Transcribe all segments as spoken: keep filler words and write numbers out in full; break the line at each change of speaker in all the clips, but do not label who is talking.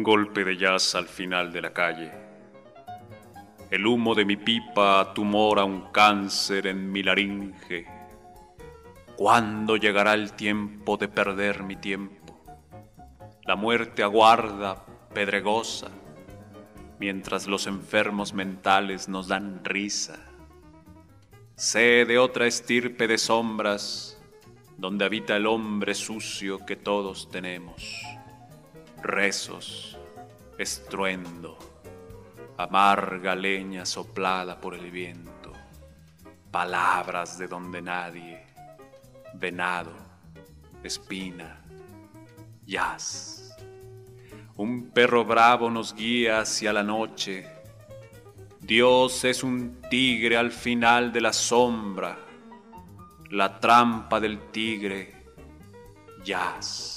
golpe de jazz al final de la calle. El humo de mi pipa tumora un cáncer en mi laringe. ¿Cuándo llegará el tiempo de perder mi tiempo? La muerte aguarda, pedregosa, mientras los enfermos mentales nos dan risa. Sé de otra estirpe de sombras, donde habita el hombre sucio que todos tenemos. Rezos, estruendo, amarga leña soplada por el viento, palabras de donde nadie, venado, espina, jazz. Un perro bravo nos guía hacia la noche. Dios es un tigre al final de la sombra, la trampa del tigre, jazz.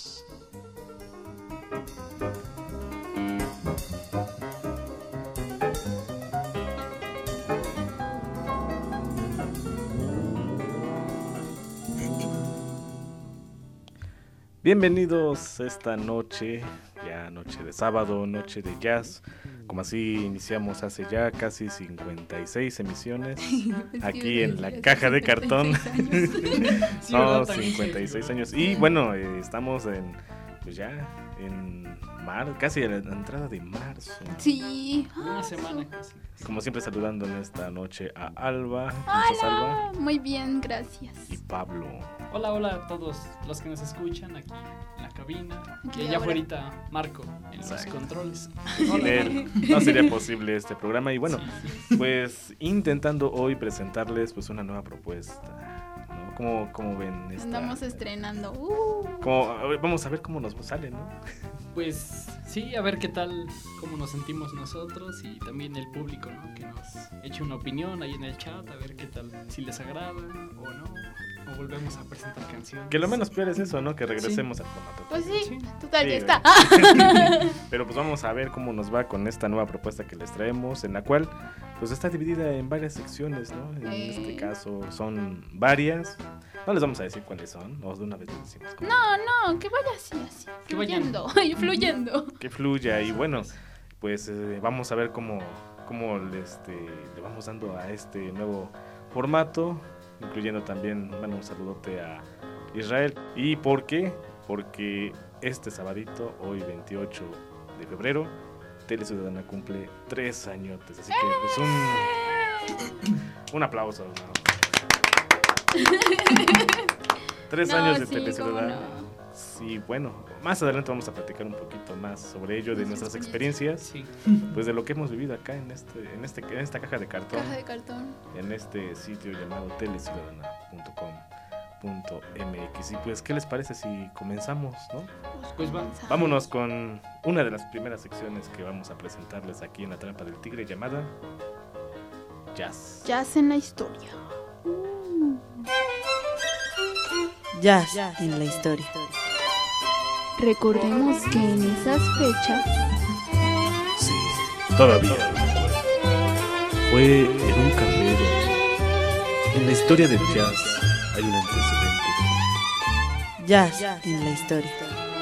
Bienvenidos esta noche, ya noche de sábado, noche de jazz. Como así iniciamos hace ya casi cincuenta y seis emisiones aquí en la caja de cartón.
Sí,
no, cincuenta y seis años. Y bueno, eh, estamos en, pues ya, en mar, casi a la entrada de marzo.
Sí.
Una semana casi.
Como siempre saludando en esta noche a Alba. ¿Cómo
Hola.
estás, Alba?
Muy bien, gracias.
Y Pablo.
Hola, hola a todos los que nos escuchan aquí en la cabina.
Aquí
Y allá
ahora.
afuera, Marco, en los
Exacto.
controles.
Sin
Hola.
él no sería posible este programa. Y bueno,
Sí, sí.
pues intentando hoy presentarles pues una nueva propuesta, ¿no? ¿Cómo, cómo ven esta?
Andamos estrenando. Uh.
Como, a ver, vamos a ver cómo nos sale, ¿no?
Pues sí, a ver qué tal, cómo nos sentimos nosotros y también el público, ¿no? Que nos eche una opinión ahí en el chat, a ver qué tal, si les agrada o no, o volvemos a presentar canciones.
Que lo menos peor es eso, ¿no? Que regresemos al formato.
Pues sí,
Sí.
total,
Sí,
ya está.
Pero pues vamos a ver cómo nos va con esta nueva propuesta que les traemos, en la cual pues está dividida en varias secciones, ¿no? En
Eh.
este caso son varias. No les vamos a decir cuáles son, o de una vez les decimos cómo.
No, no, que vaya así, así.
Que vayan.
Fluyendo, y fluyendo.
Que fluya y bueno, pues eh, vamos a ver cómo, cómo le, este, le vamos dando a este nuevo formato, incluyendo también, bueno, un saludote a Israel. ¿Y por qué? Porque este sabadito, hoy veintiocho de febrero, Tele Ciudadana cumple tres añotes, así que pues un, un aplauso, ¿no? Tres
No,
años de
sí,
Tele
cómo
Ciudadana.
no.
Sí, bueno, más adelante vamos a platicar un poquito más sobre ello, de nuestras experiencias,
Sí.
pues de lo que hemos vivido acá en este, en este, en esta caja de cartón,
Caja de cartón.
en este sitio llamado teleciudadana punto com punto m x. Y pues, ¿qué les parece si comenzamos, no?
Pues va-
comenzamos.
Vámonos con una de las primeras secciones que vamos a presentarles aquí en la trampa del tigre, llamada Jazz.
Jazz en la historia.
Jazz en la historia.
Recordemos que en esas fechas
Sí, todavía. Fue en un carrero. En la historia del jazz hay un antecedente.
Jazz en la historia.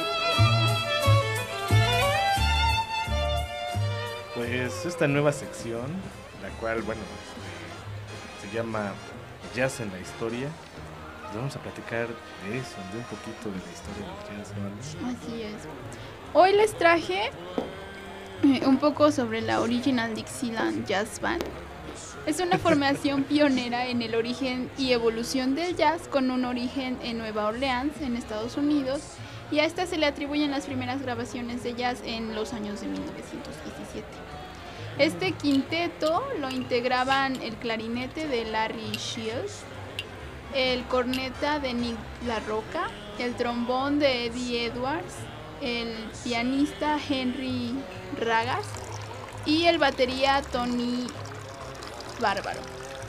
Pues esta nueva sección, la cual, bueno, este, se llama Jazz en la historia. Pues vamos a platicar de eso, de un poquito de la historia del jazz, ¿vale?
Así es. Hoy les traje eh, un poco sobre la Original Dixieland Jazz Band. Es una formación pionera en el origen y evolución del jazz, con un origen en Nueva Orleans, en Estados Unidos, y a esta se le atribuyen las primeras grabaciones de jazz en los años de mil novecientos diecisiete. Este quinteto lo integraban el clarinete de Larry Shields, el corneta de Nick La Rocca, el trombón de Eddie Edwards, el pianista Henry Ragas y el batería Tony Bárbaro.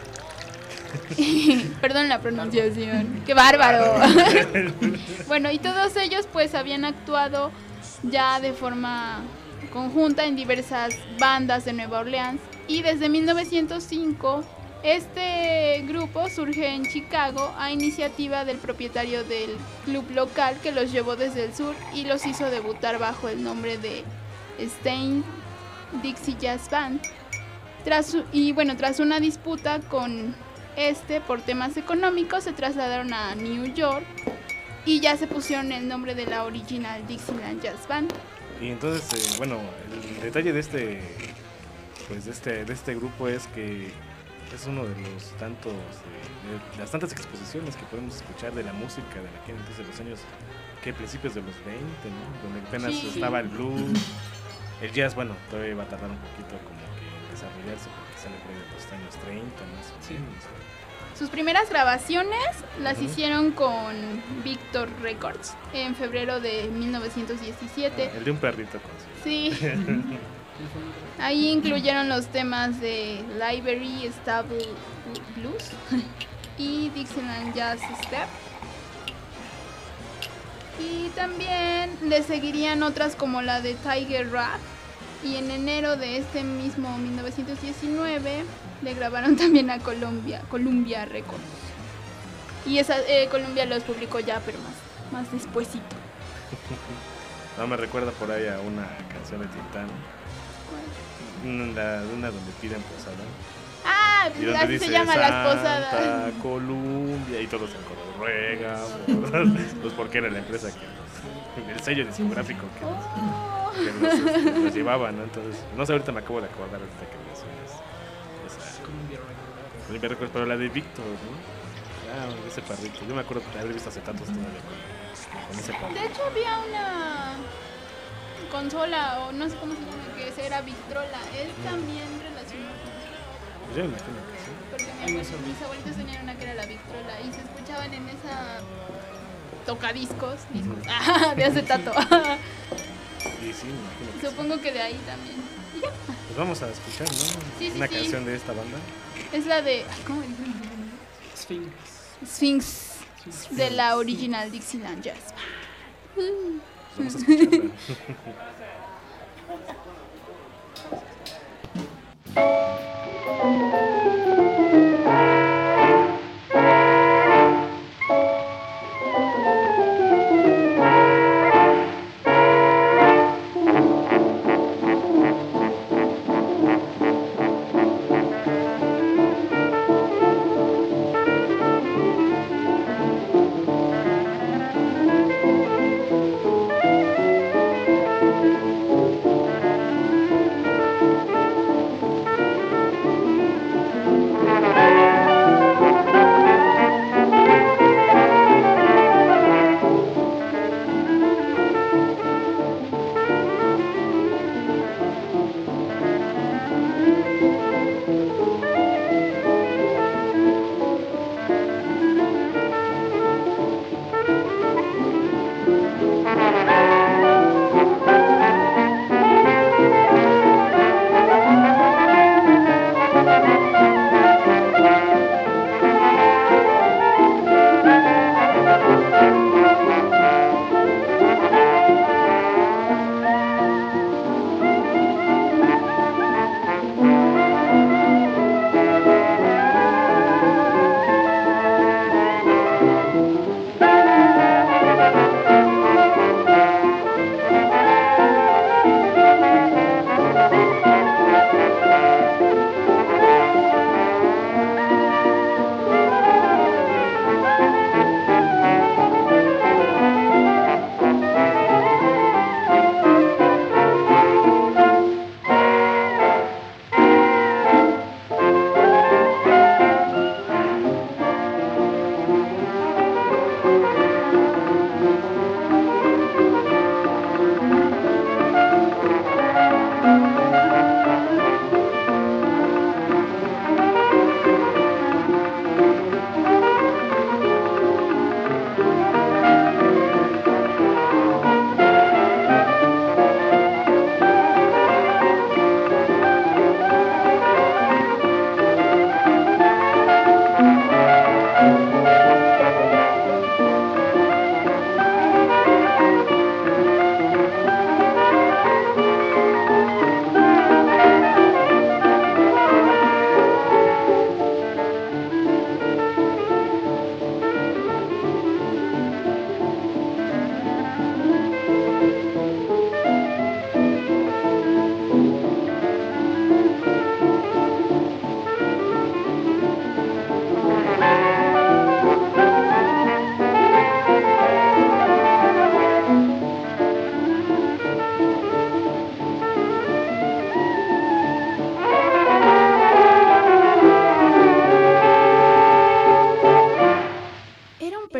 Perdón la pronunciación. ¡Qué bárbaro! Bueno, y todos ellos pues habían actuado ya de forma conjunta en diversas bandas de Nueva Orleans, y desde mil novecientos cinco este grupo surge en Chicago a iniciativa del propietario del club local, que los llevó desde el sur y los hizo debutar bajo el nombre de Stein Dixie Jazz Band. Tras, y bueno, tras una disputa con este por temas económicos, se trasladaron a New York y ya se pusieron el nombre de la Original Dixieland Jazz Band.
Y entonces, eh, bueno, el detalle de este, pues de este, de este grupo es que es uno de los tantos, eh, de las tantas exposiciones que podemos escuchar de la música de aquel entonces, de los años, que principios de los veinte, ¿no? Donde apenas
Sí.
estaba el blues, el jazz, bueno, todavía va a tardar un poquito como que en desarrollarse porque sale por ahí de los años treinta más o
Sí.
menos.
Sus primeras grabaciones las
Ujú.
hicieron con Victor Records en febrero de mil novecientos diecisiete.
Ah, el de un perrito con su-
Sí, ahí incluyeron los temas de Library Stable Blues y Dixieland Jazz Step. Y también le seguirían otras como la de Tiger Rap. Y en enero de este mismo mil novecientos diecinueve le grabaron también a Columbia, Columbia Records. Y esa eh, Columbia los publicó ya, pero más, más despuesito.
No, me recuerda por ahí a una canción de Tintán, una, una donde piden posada.
Ah,
Y donde
así
dice
se llama Las
Santa
Posadas.
Columbia, y todos en coro ruega, pues porque era la empresa que, el sello discográfico que,
Oh.
que los, este, los llevaba, ¿no? Entonces, no sé, ahorita me acabo de acordar ahorita que mencionas esa
Columbia Records.
Columbia Records, pero la de Víctor, ¿no? Ah, ese perrito, yo me acuerdo de haber visto acetatos todavía con, con ese
De
perrito.
hecho había una consola o no sé cómo se llama, que era Victrola. Es también relacionado con eso.
Yo me imagino que sí.
Porque mi
Ay, no
abuel-
sabía.
mis abuelitos tenían una que era la Victrola y se escuchaban en esa tocadiscos, discos, ah, de acetato.
Y sí, me imagino que sí.
Supongo que de ahí también. Y ya,
Pues vamos a escuchar, ¿no?
Sí, sí,
Una
sí.
canción de esta banda.
es la de, ay, ¿cómo dicen?
Sphinx.
Sphinx, de la Original Dixieland Jazz.
Vamos a escucharla.
Thank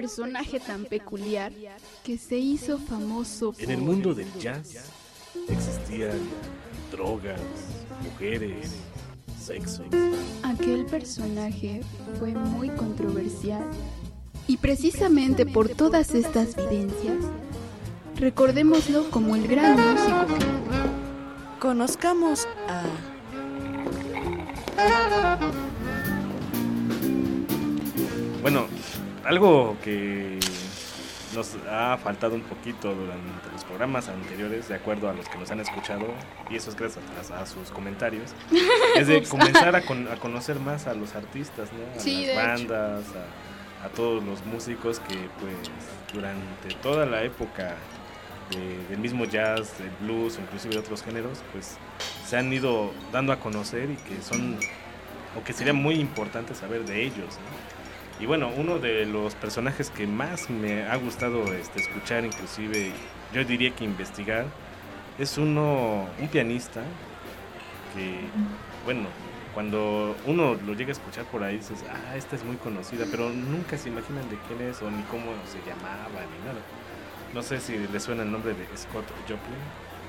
personaje tan peculiar que se hizo famoso por...
En el mundo del jazz existían drogas, mujeres, sexo.
Aquel personaje fue muy controversial y precisamente por todas estas vivencias, recordémoslo como el gran músico que fue.
Conozcamos a...
Bueno, algo que nos ha faltado un poquito durante los programas anteriores, de acuerdo a los que nos han escuchado, y eso es gracias a, a sus comentarios, es de comenzar a, con, a conocer más a los artistas, ¿no? A
Sí,
las
de
bandas, a, a todos los músicos que pues durante toda la época de- del mismo jazz, del blues, inclusive de otros géneros, pues se han ido dando a conocer y que son, o que sería muy importante saber de ellos, ¿no? Y bueno, uno de los personajes que más me ha gustado este, escuchar, inclusive yo diría que investigar, es uno, un pianista que, bueno, cuando uno lo llega a escuchar por ahí dices, ah, esta es muy conocida, pero nunca se imaginan de quién es o ni cómo se llamaba ni nada. No sé si le suena el nombre de Scott Joplin.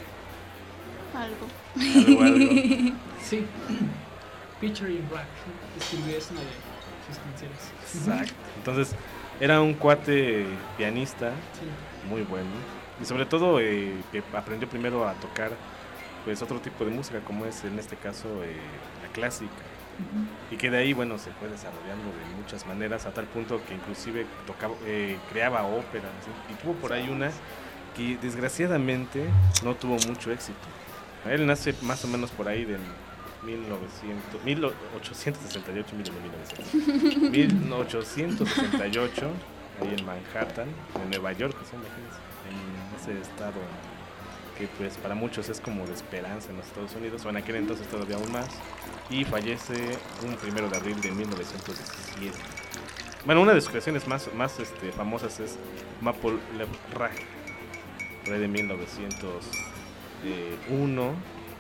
Algo.
Algo, algo.
Sí. Picture in Black. Escribió es una de sus canciones.
Exacto. Entonces, era un cuate pianista
Sí.
muy bueno. Y sobre todo eh, que aprendió primero a tocar pues otro tipo de música, como es en este caso eh, la clásica. Y que de ahí, bueno, se fue desarrollando de muchas maneras, a tal punto que inclusive tocaba, eh, creaba óperas, ¿sí? Y tuvo por ahí una que desgraciadamente no tuvo mucho éxito. Él nace más o menos por ahí del mil novecientos, mil ochocientos sesenta y ocho, mil novecientos, mil ochocientos sesenta y ocho, ahí en Manhattan, en Nueva York, ¿sí? Imagínense, en ese estado que pues para muchos es como de esperanza en los Estados Unidos, o en aquel entonces todavía aún más, y fallece un primero de abril de mil novecientos diecisiete. Bueno, una de sus creaciones más, más este, famosas es Maple Leaf Rag, fue de mil novecientos uno,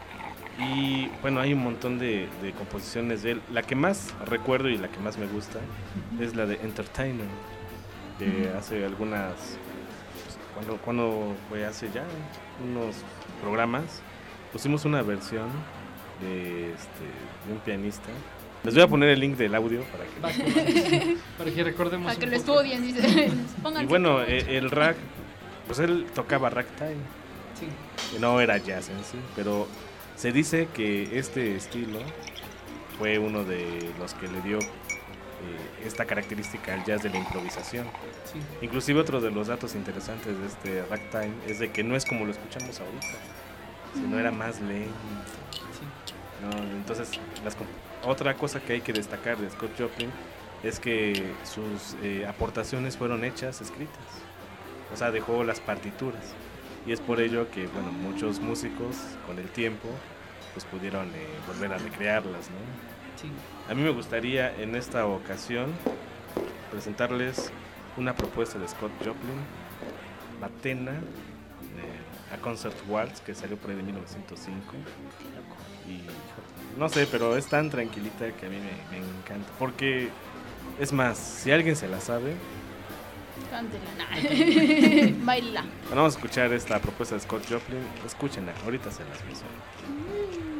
y bueno, hay un montón de, de composiciones de él. La que más recuerdo y la que más me gusta es la de Entertainer, de hace algunas... Cuando, cuando fue hace ya unos programas, pusimos una versión de, este, de un pianista. Les voy a poner el link del audio para que...
Va, que- para que recordemos.
Para que
un
lo
poco.
estudien, dice. Pónganse
Y bueno,
cómodos.
eh, el rag, pues él tocaba ragtime,
Sí.
no era jazz en sí, pero se dice que este estilo fue uno de los que le dio eh, esta característica al jazz de la improvisación.
Sí.
Inclusive otro de los datos interesantes de este ragtime es de que no es como lo escuchamos ahorita, sino era más lento.
Sí.
¿No? Entonces, las comp- otra cosa que hay que destacar de Scott Joplin es que sus eh, aportaciones fueron hechas escritas, o sea, dejó las partituras, y es por ello que, bueno, muchos músicos con el tiempo pues pudieron eh, volver a recrearlas, ¿no?
Sí.
A mí me gustaría en esta ocasión presentarles una propuesta de Scott Joplin, Matena, eh, a Concert Waltz, que salió por ahí de mil novecientos cinco. Y híjole, no sé, pero es tan tranquilita que a mí me, me encanta. Porque, es más, si alguien se la sabe,
Cántela. Nah. Baila.
bueno, vamos a escuchar esta propuesta de Scott Joplin. Escúchenla, ahorita se las menciono.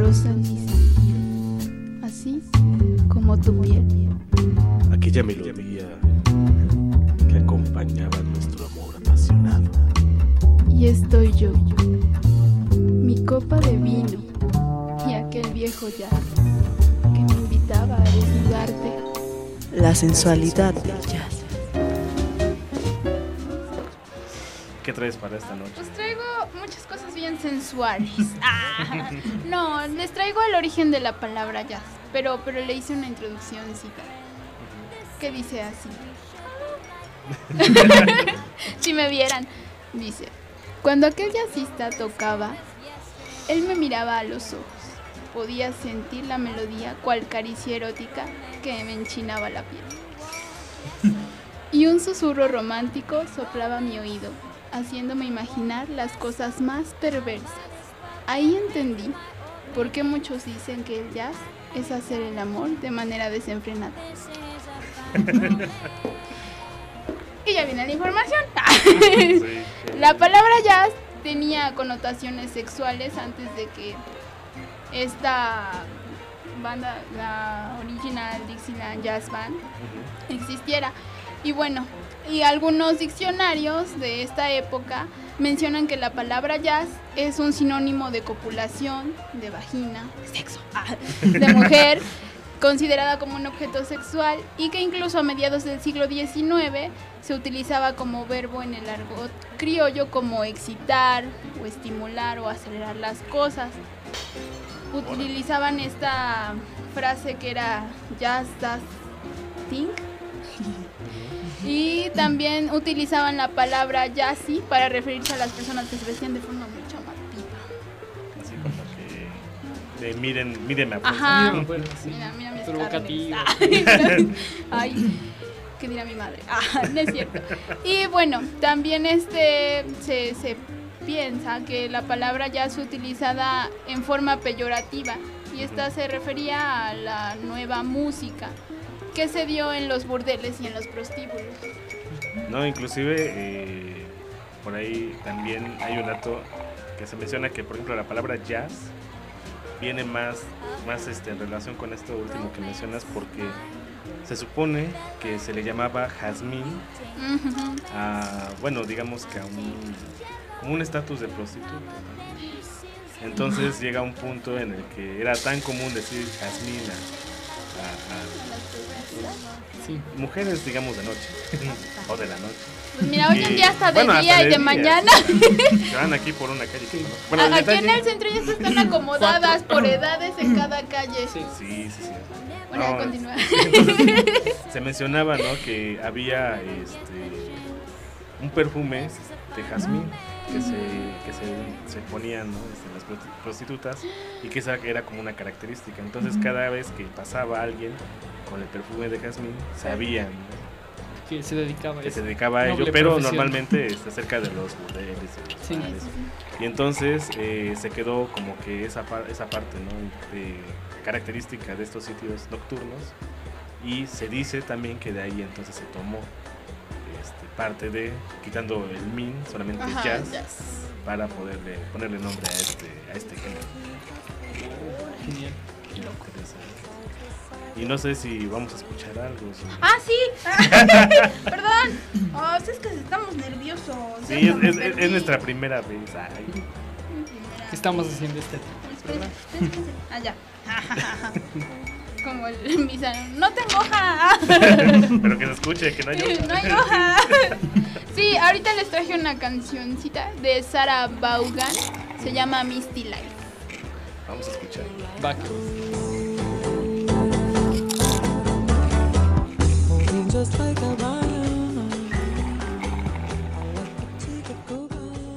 rosa ni sentir, así como tu piel.
Aquella melodía que acompañaba nuestro amor apasionado.
Y estoy yo, mi copa de vino y aquel viejo jazz que me invitaba a desnudarte.
La sensualidad del jazz.
¿Qué traes para esta noche?
Pues traigo muchas cosas bien sensuales. Ah, no, les traigo el origen de la palabra jazz, pero, pero le hice una introduccióncita que dice así. Si me vieran, dice: cuando aquel jazzista tocaba, él me miraba a los ojos. Podía sentir la melodía cual caricia erótica que me enchinaba la piel. Y un susurro romántico soplaba mi oído, haciéndome imaginar las cosas más perversas. Ahí entendí por qué muchos dicen que el jazz es hacer el amor de manera desenfrenada. Y ya viene la información. La palabra jazz tenía connotaciones sexuales antes de que esta banda, la Original Dixieland Jazz Band, existiera. Y bueno, y algunos diccionarios de esta época mencionan que la palabra jazz es un sinónimo de copulación, de vagina, sexo, de mujer, considerada como un objeto sexual, y que incluso a mediados del siglo diecinueve se utilizaba como verbo en el argot criollo como excitar o estimular o acelerar las cosas. Utilizaban esta frase que era just that thing. Y también utilizaban la palabra jazzy para referirse a las personas que se vestían de forma muy llamativa.
Así como que de miren, mírenme a
Ajá.
Mira, bueno, sí.
Mira, mira mis
Provocativa.
carnes. Ay, ¿qué dirá mi madre? Ah, no es cierto. Y bueno, también este se, se piensa que la palabra jazz utilizada en forma peyorativa, y esta se refería a la nueva música que se dio en los burdeles y en los prostíbulos.
No, inclusive eh, por ahí también hay un dato que se menciona que, por ejemplo, la palabra jazz viene más, más este, en relación con esto último que mencionas, porque se supone que se le llamaba jazmín
Uh-huh.
a, bueno, digamos que a un, como un estatus de prostituta. Entonces llega un punto en el que era tan común decir jazmín a, a, a
Sí.
mujeres, digamos, de noche o de la noche.
Pues mira, hoy en
Y,
día hasta de
bueno, hasta
día
de
y de
día,
mañana.
Se van aquí por una calle que conozco. Bueno,
A-
el
Aquí en
detalle-
el centro ya se están acomodadas por edades en cada calle.
Sí.
Sí, sí, sí.
Bueno,
No,
ya continúa.
entonces, se mencionaba, ¿no?, que había este un perfume de jazmín que se, que se, se ponían, ¿no?, este, las prosti- prostitutas, y que esa era como una característica. Entonces cada vez que pasaba alguien con el perfume de jazmín, sabían, ¿no?,
Que se dedicaba a
que
eso.
se dedicaba a ello,
Noble
pero
profesión.
normalmente está cerca de los burdeles y los
Sí.
bares. Y entonces eh, se quedó como que esa, par- esa parte, ¿no?, de característica de estos sitios nocturnos, y se dice también que de ahí entonces se tomó este, parte de, quitando el min, solamente
Ajá,
jazz,
jazz.
para poderle ponerle nombre a este, a este género.
Genial.
Y no sé si vamos a escuchar algo. si-
Ah, sí. Perdón. Oh, es que estamos nerviosos.
Sí, es, es- es- es nuestra primera vez. Ay.
¿Qué estamos haciendo este?
Ah, ya. Como el misa. No tengo hoja.
Pero que se escuche, que no hay otra.
No hay hoja. Sí, ahorita les traje una cancioncita de Sarah Vaughan. Se llama Misty Life.
Vamos a escuchar.
Back.
Just like a lion, I like to take a go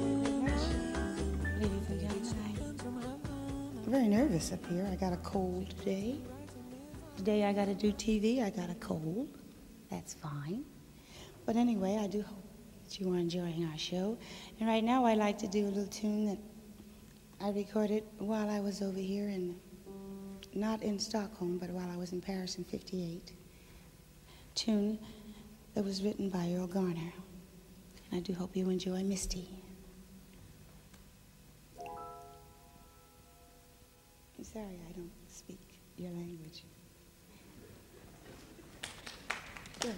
Very nervous up here. I got a cold today. Today I got to do T V. I got a cold. That's fine. But anyway, I do hope that you are enjoying our show. And right now I'd like to do a little tune that I recorded while I was over here in, not in Stockholm, but while I was in Paris in fifty-eight. Tune that was written by Earl Garner. And I do hope you enjoy Misty. I'm sorry I don't speak your language. Good.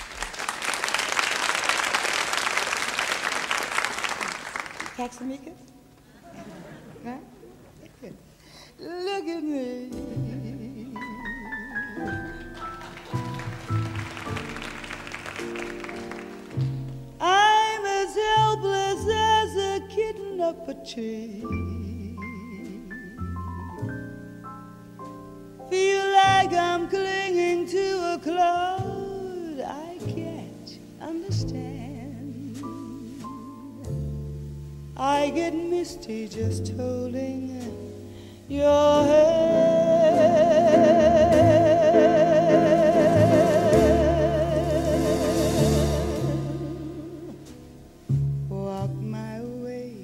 Taxamika? Huh? Good. Look at me. I'm as helpless as a kitten up a tree. Feel like I'm clinging to a cloud I can't understand. I get misty just holding your hand. Walk my way,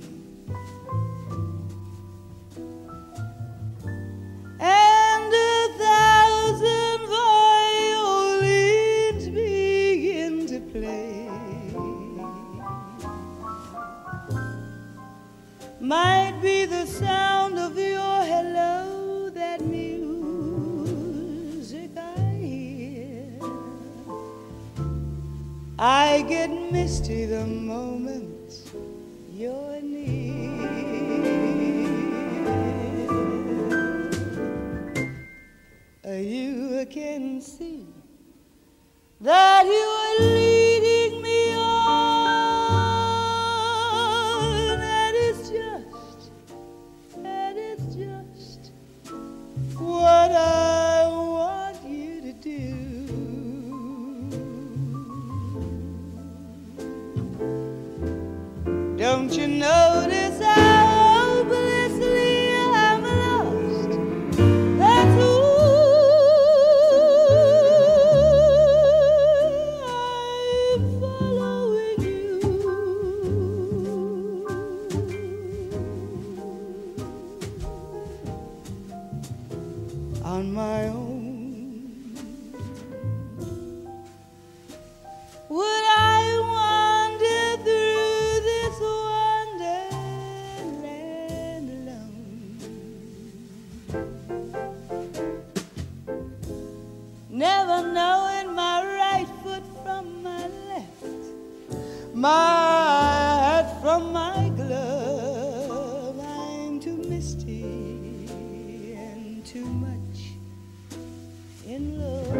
and a thousand violins begin to play. Might be the sound of your hello, that music I hear. I get misty the moment you're near. You can see that you are leading me on, and it's just, and it's just what I want you to do. Don't you notice how hopelessly I'm lost? That's who I'm following you. On my own. Would I wander through this wonderland alone? Never knowing my right foot from my left, my hat from my glove. I'm too misty and too much in love.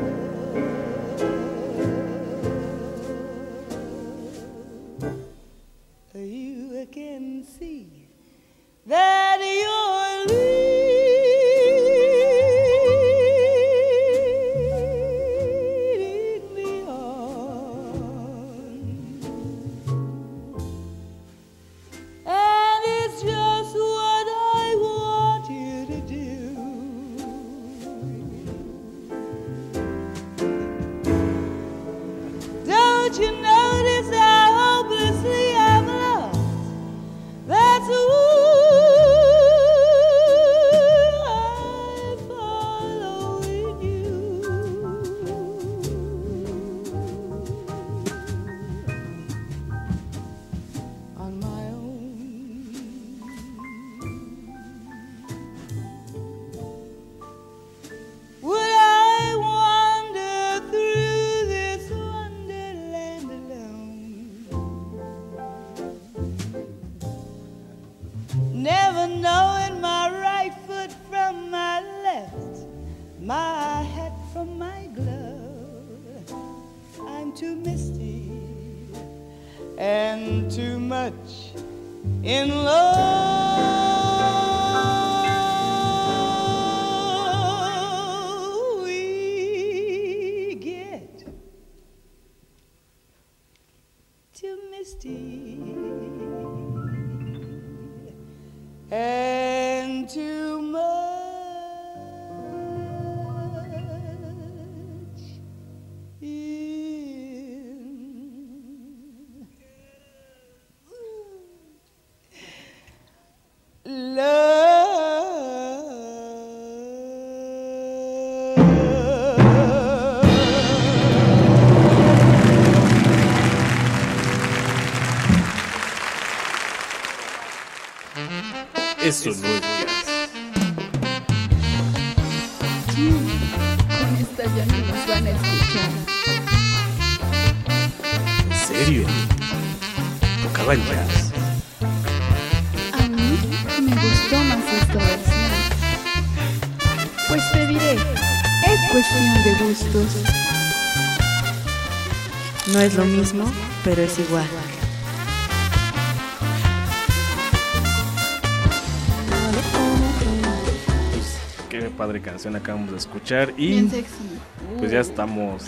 You can see that you're leading me on, and it's just what I want you to do. Don't you notice how hopelessly I'm lost? That's who I'm following you. On my own. Would I wander through this wonderland alone? Never knowing my right foot from my left, my hat from my glove. I'm too misty and too much in love. We get too misty and too much in love.
Eso no es jazz.
Con esta ya no nos van a escuchar.
¿En serio? Tocaban jazz.
A mí me gustó más esta versión. Pues te diré, es cuestión de gustos.
No es lo mismo, pero es igual.
Qué padre canción acabamos de escuchar y
Bien sexy.
pues ya estamos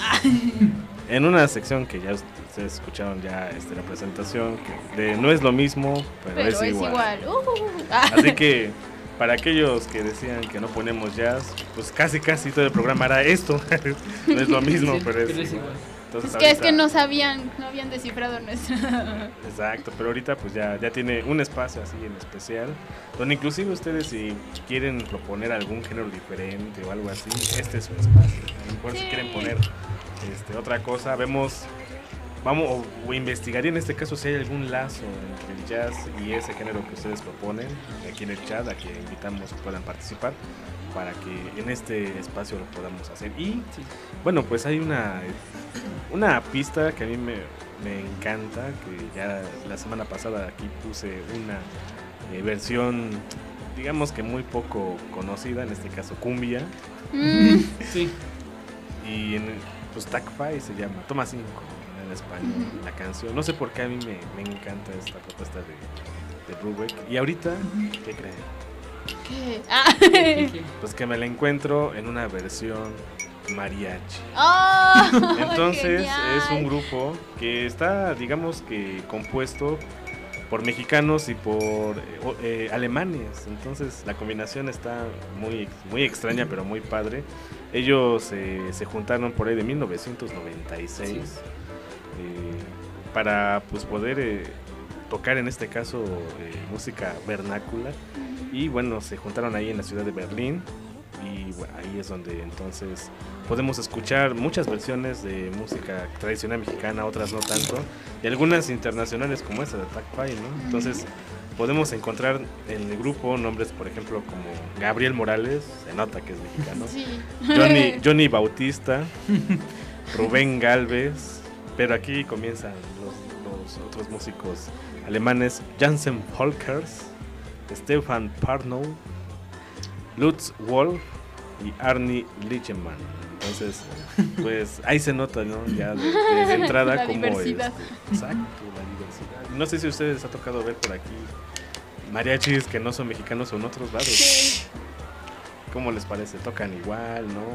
en una sección que ya ustedes escucharon ya este, la presentación que de no es lo mismo, pero,
Pero
es,
es
igual.
igual. Uh, ah.
Así que para aquellos que decían que no ponemos jazz, pues casi casi todo el programa era esto. No es lo mismo,
Sí,
pero es,
pero es
igual.
igual.
Entonces,
Es que es
ahorita-
que no sabían, no habían descifrado nuestra.
Exacto, pero ahorita pues ya, ya tiene un espacio así en especial, donde inclusive ustedes si quieren proponer algún género diferente o algo así, este es su espacio. A lo mejor si
Sí.
quieren poner este, otra cosa, vemos, vamos o, o investigaría en este caso si hay algún lazo entre el jazz y ese género que ustedes proponen aquí en el chat, a que invitamos que puedan participar para que en este espacio lo podamos hacer. Y
Sí.
bueno, pues hay una, una pista que a mí me, me encanta, que ya la semana pasada aquí puse una eh, versión, digamos que muy poco conocida, en este caso cumbia,
Mm,
Sí.
y en, pues Tacfai se llama, Toma cinco en español, la canción. No sé por qué a mí me, me encanta esta propuesta de, de Brubeck. Y ahorita, ¿qué creen?
¿Qué? Ah.
Pues que me la encuentro en una versión mariachi.
¡Oh!
Entonces
Genial.
es un grupo que está, digamos que compuesto por mexicanos y por eh, o- eh, alemanes. Entonces la combinación está muy, muy extraña, pero muy padre. Ellos eh, se juntaron por ahí de mil novecientos noventa y seis eh, para pues poder eh, tocar en este caso eh, música vernácula. Y bueno, se juntaron ahí en la ciudad de Berlín. Y bueno, ahí es donde entonces podemos escuchar muchas versiones de música tradicional mexicana, otras no tanto, y algunas internacionales como esa de Tacfai, ¿no? Entonces podemos encontrar en el grupo nombres, por ejemplo, como Gabriel Morales, se nota que es mexicano,
Sí.
Johnny, Johnny Bautista, Rubén Galvez, pero aquí comienzan los, los otros músicos alemanes, Jansen Volkers, Stefan Parnow, Lutz Wolf y Arnie Lichemann. Entonces, pues ahí se nota, ¿no? Ya de, de- de entrada
La
como
diversidad.
este, exacto, la diversidad. No sé si a ustedes les ha tocado ver por aquí mariachis que no son mexicanos o en otros lados.
Sí.
¿Cómo les parece? ¿Tocan igual, no?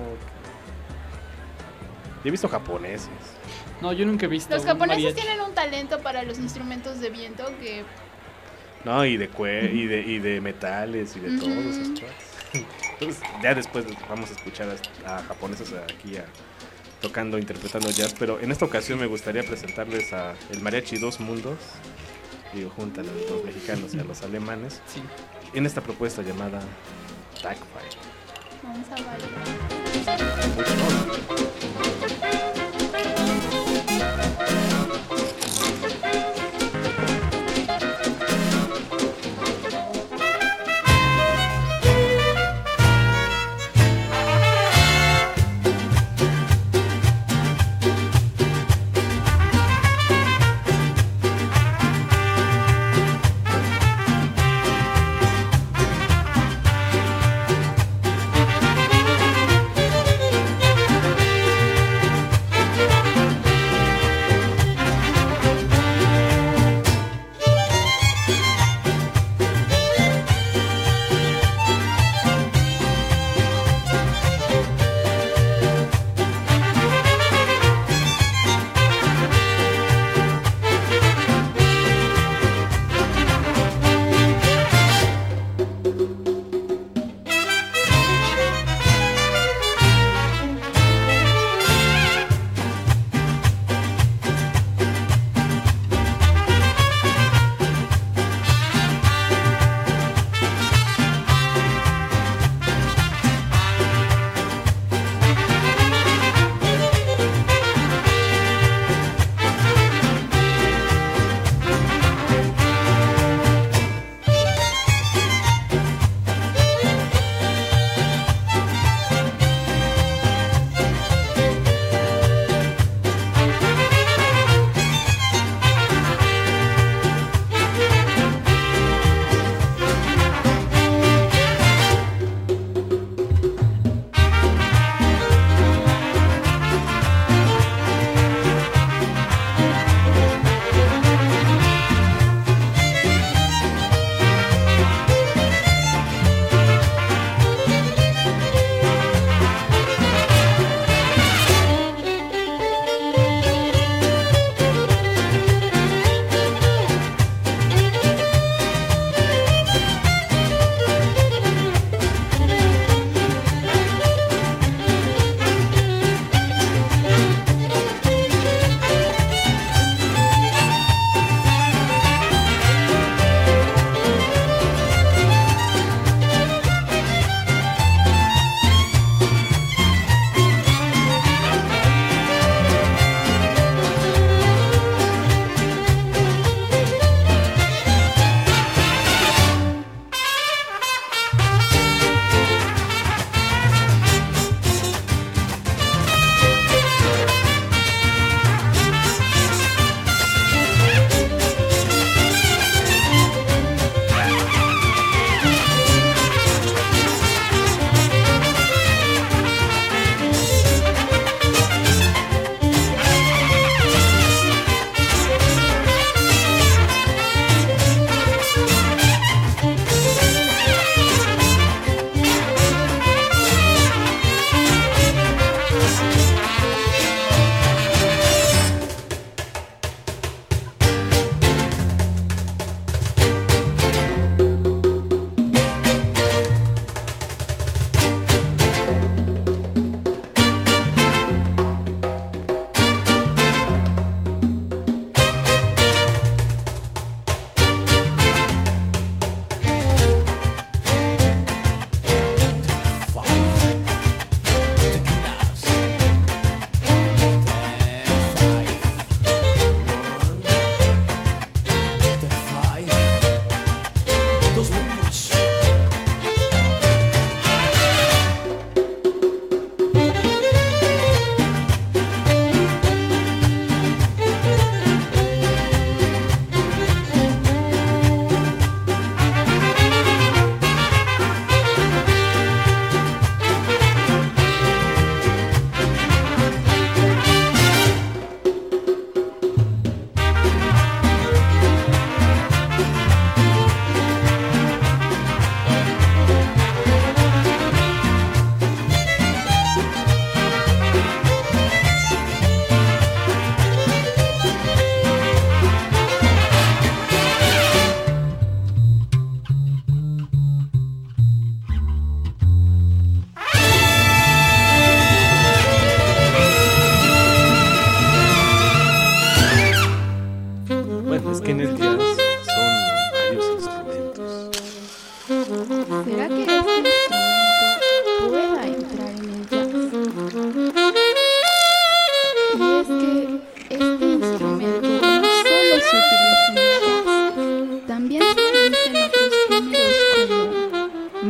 Yo he visto japoneses.
No, yo nunca he visto.
Los
un
japoneses
mariachi.
tienen un talento para los instrumentos de viento que
No, y de cue y de, y de metales y de
Ujú.
todos esos cuates. Entonces, ya después vamos a escuchar a, a japoneses aquí a- tocando, interpretando jazz, pero en esta ocasión me gustaría presentarles a el mariachi Dos Mundos, y juntan a los mexicanos y a los alemanes,
Sí.
en esta propuesta llamada Tacfai.
vamos a bailar.
Thank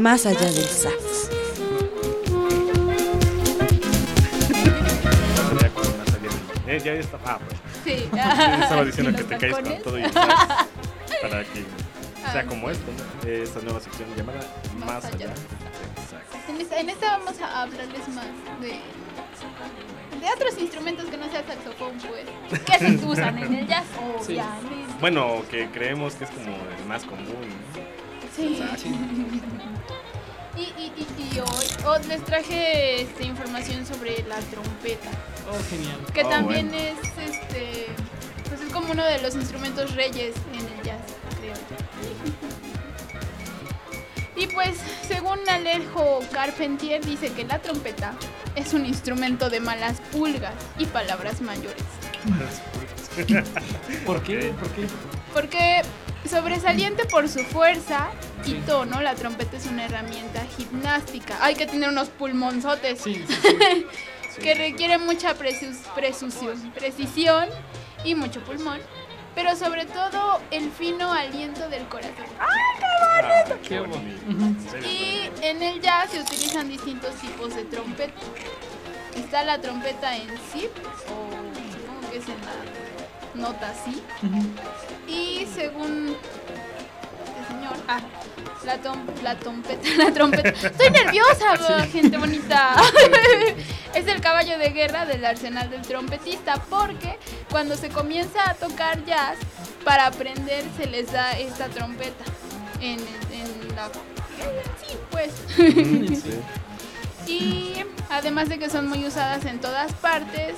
más allá del sax.
Ya con más allá del- eh, ya está. Ah, pues.
Sí.
Yo estaba diciendo
¿Y
que
los
te caes con
tacones?
todo y el sax para que sea
Ah,
como esto, ¿no? Esta nueva sección llamada
Más
Más
allá
allá
del
del sax.
En esta, en esta vamos a hablarles más de, de otros instrumentos que no sea saxofón, pues. Que se usan en el jazz,
Sí.
obviamente.
Bueno, que creemos que es como el más común, ¿no?
Sí.
Sí.
Y, y, y, y hoy oh, les traje este, información sobre la trompeta,
Oh, genial.
que
Oh,
también
bueno.
es este pues es como uno de los instrumentos reyes en el jazz, creo. Y pues, según Alejo Carpentier, dice que la trompeta es un instrumento de malas pulgas y palabras mayores.
¿Por qué? ¿Por qué?
Porque sobresaliente por su fuerza y
Sí.
tono, la trompeta es una herramienta gimnástica. Hay que tener unos pulmonzotes
Sí, sí, sí.
Sí.
que requiere mucha presus- presusión- precisión y mucho pulmón, pero sobre todo el fino aliento del corazón.
Ah, qué
Qué
bonito.
Ujú.
En serio,
Y en el jazz se utilizan distintos tipos de trompeta. Está la trompeta en si, o supongo que es en la nota si.
Ujú.
Y según este señor, ah, la, tom- la trompeta, la trompeta. Estoy nerviosa, gente bonita. Es el caballo de guerra del arsenal del trompetista, porque cuando se comienza a tocar jazz, para aprender se les da esta trompeta en, en la sí, pues.
Sí.
Y además de que son muy usadas en todas partes,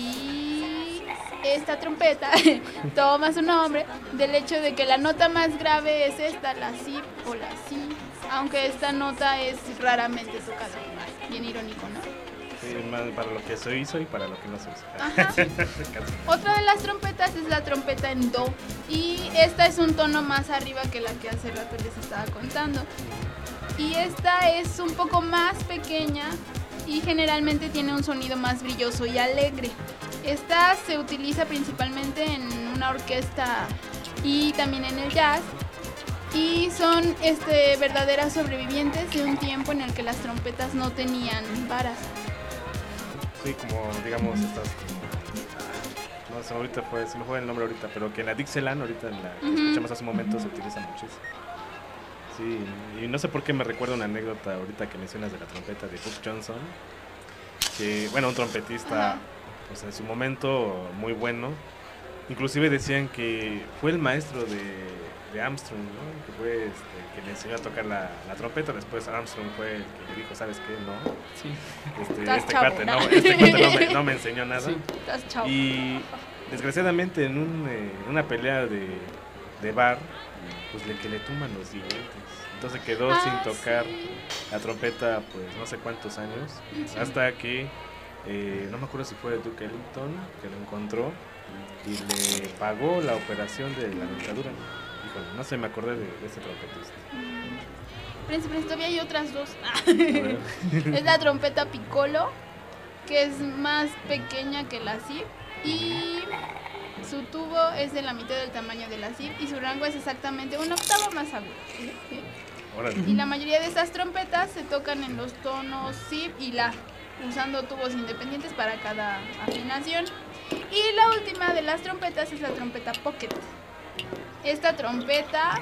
y esta trompeta toma su nombre del hecho de que la nota más grave es esta, la si o la si, aunque esta nota es raramente tocada. Bien irónico, ¿no?
Sí, más para lo que se hizo y para lo que no se hizo.
Ajá.
Casi.
Otra de las trompetas es la trompeta en do, y esta es un tono más arriba que la que hace rato les estaba contando. Y esta es un poco más pequeña y generalmente tiene un sonido más brilloso y alegre. Esta se utiliza principalmente en una orquesta y también en el jazz. Y son este, verdaderas sobrevivientes de un tiempo en el que las trompetas no tenían varas.
Sí, como digamos estas como, ah, no sé, ahorita fue, se me fue el nombre ahorita, pero que en la Dixieland ahorita en la que
Ujú.
escuchamos hace un momento se utiliza muchísimo. Sí, y no sé por qué me recuerda una anécdota ahorita que mencionas de la trompeta de Buck Johnson, que bueno, un trompetista
Ajá.
pues en su momento muy bueno, inclusive decían que fue el maestro de, de Armstrong, ¿no? Que fue este, que le enseñó a tocar la, la trompeta. Después Armstrong fue el que le dijo, ¿sabes qué? No,
Sí.
este,
Estás
este
chavo,
cuate
¿no?
no, este cuate no me, no me enseñó nada.
Sí.
Estás chavo.
Y desgraciadamente en un, eh, una pelea de, de bar, pues le que le tuman los dientes. Entonces quedó
Ah,
sin tocar
sí.
la trompeta pues no sé cuántos años,
Sí.
hasta que eh, no me acuerdo si fue Duke Ellington que lo encontró y le pagó la operación de la dentadura. Híjole, no sé, me acordé de, de ese trompetista.
Príncipe, todavía hay otras dos.
A ver.
Es la trompeta piccolo, que es más pequeña que la si, y su tubo es de la mitad del tamaño de la si, y su rango es exactamente una octava más agudo.
Órale.
Y la mayoría de estas trompetas se tocan en los tonos si y la, usando tubos independientes para cada afinación. Y la última de las trompetas es la trompeta pocket. Esta trompeta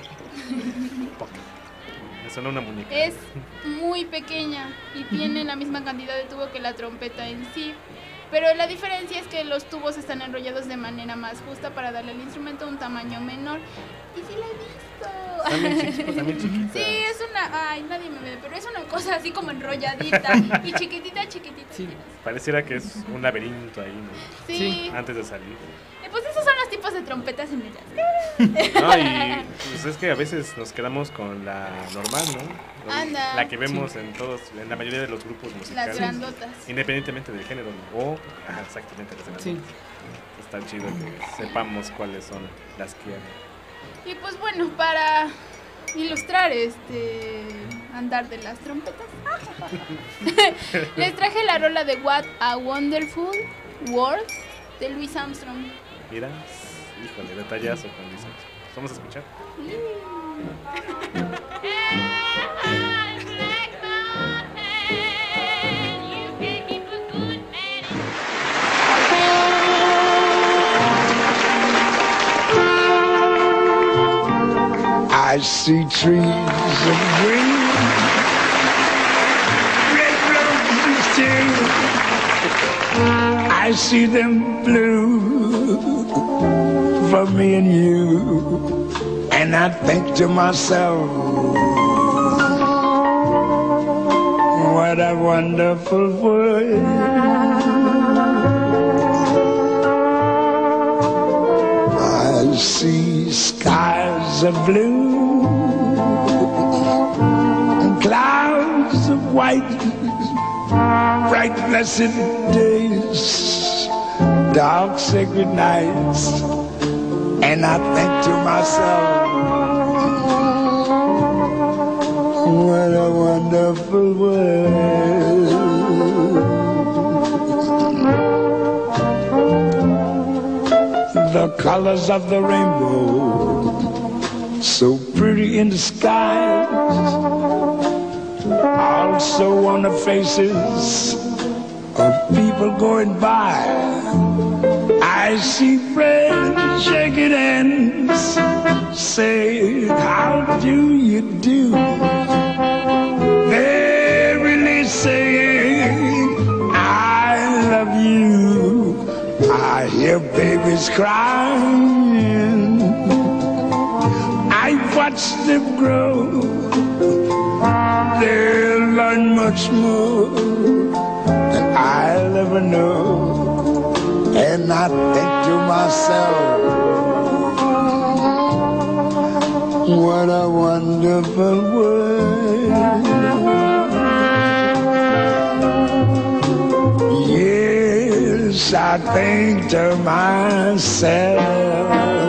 Me suena una muñeca.
es muy pequeña y tiene la misma cantidad de tubo que la trompeta en sí, pero la diferencia es que los tubos están enrollados de manera más justa para darle al instrumento un tamaño menor. Y sí la he visto.
También chiquita, también chiquita.
Sí, es una, ay, nadie me ve, pero es una cosa así como enrolladita y chiquitita, chiquitita.
Sí.
Pareciera que es un laberinto ahí, ¿no?
Sí.
Sí.
Antes de salir.
Y pues esos son los tipos de trompetas en el jazz.
No, y pues es que a veces nos quedamos con la normal, ¿no? La-
Anda.
La que vemos en todos, en la mayoría de los grupos
Las
musicales.
grandotas.
Independientemente del género, ¿no? O, ajá, exactamente, las grandotas.
Sí.
Está chido que sepamos cuáles son las que hay.
Y pues bueno, para ilustrar este andar de las trompetas, les traje la rola de What a Wonderful World de Louis Armstrong.
Mira, híjole, detallazo con Lisa. Vamos a escuchar.
Mm.
I see trees of green, red roses too. I see them blue for me and you. And I think to myself, what a wonderful world. I see skies of blue and clouds of white, bright blessed days, dark sacred nights. And I think to myself, what a wonderful world. The colors of the rainbow, so pretty in the sky, also on the faces of people going by. I see friends shaking hands, say, how do you do? They're really saying, I love you. I hear babies crying. I watch them grow. They'll learn much more than I'll ever know. And I think to myself, what a wonderful world. Yes, I think to myself,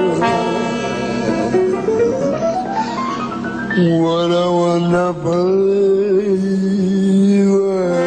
what a wonderful world.